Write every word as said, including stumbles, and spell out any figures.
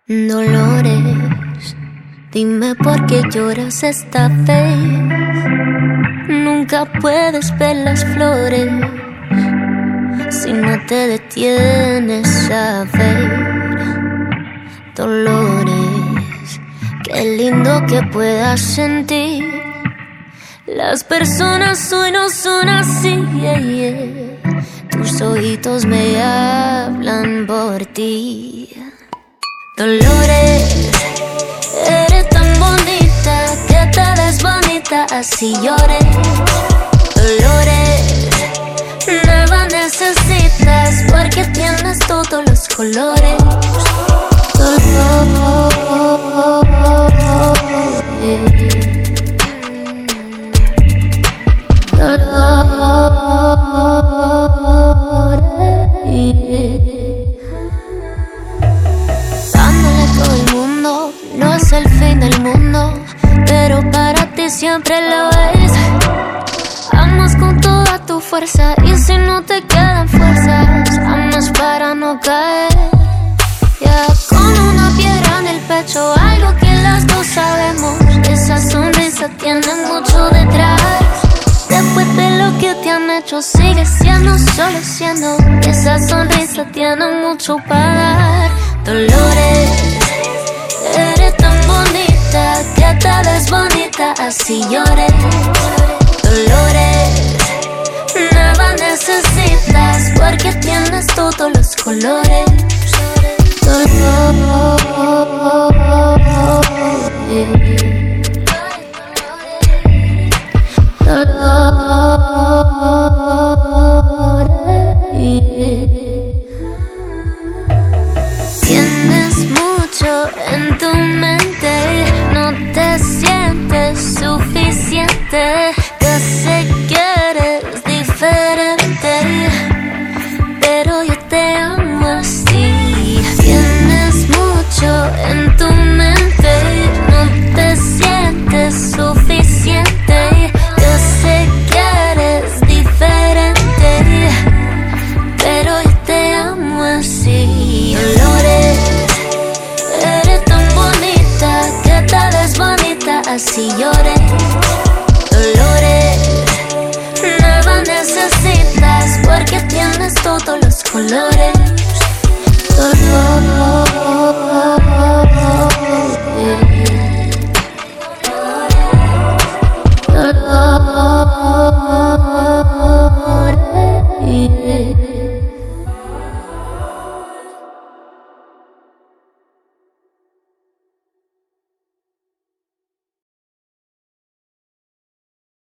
Dolores, dime por qué lloras esta vez. Nunca puedes ver las flores si no te detienes a ver. Dolores, qué lindo que puedas sentir. Las personas hoy no son así, yeah, yeah. Tus ojitos me hablan por ti. Dolores, eres tan bonita que te ves bonita así llores. Dolores, nada necesitas porque tienes todos los colores. Dolores, no es el fin del mundo, pero para ti siempre lo es. Amas con toda tu fuerza y si no te quedan fuerzas, amas para no caer. Ya con una piedra en el pecho, algo que las dos sabemos. Esa sonrisa tiene mucho detrás. Después de lo que te han hecho, sigue siendo solo siendo. Esa sonrisa tiene mucho para dar. Dolores, eres tan bonita que te ves bonita así llores. Dolores, nada necesitas porque tienes todos los colores. Dolores, tienes mucho en tu mente, no te sientes suficiente. Yo sé que eres diferente, pero yo te amo así. Tienes mucho en tu mente, no te sientes suficiente. Yo sé que eres diferente, pero yo te amo así. Dolores, eres tan bonita que te ves bonita así llores. Dolores, nada necesitas porque tienes todos los colores.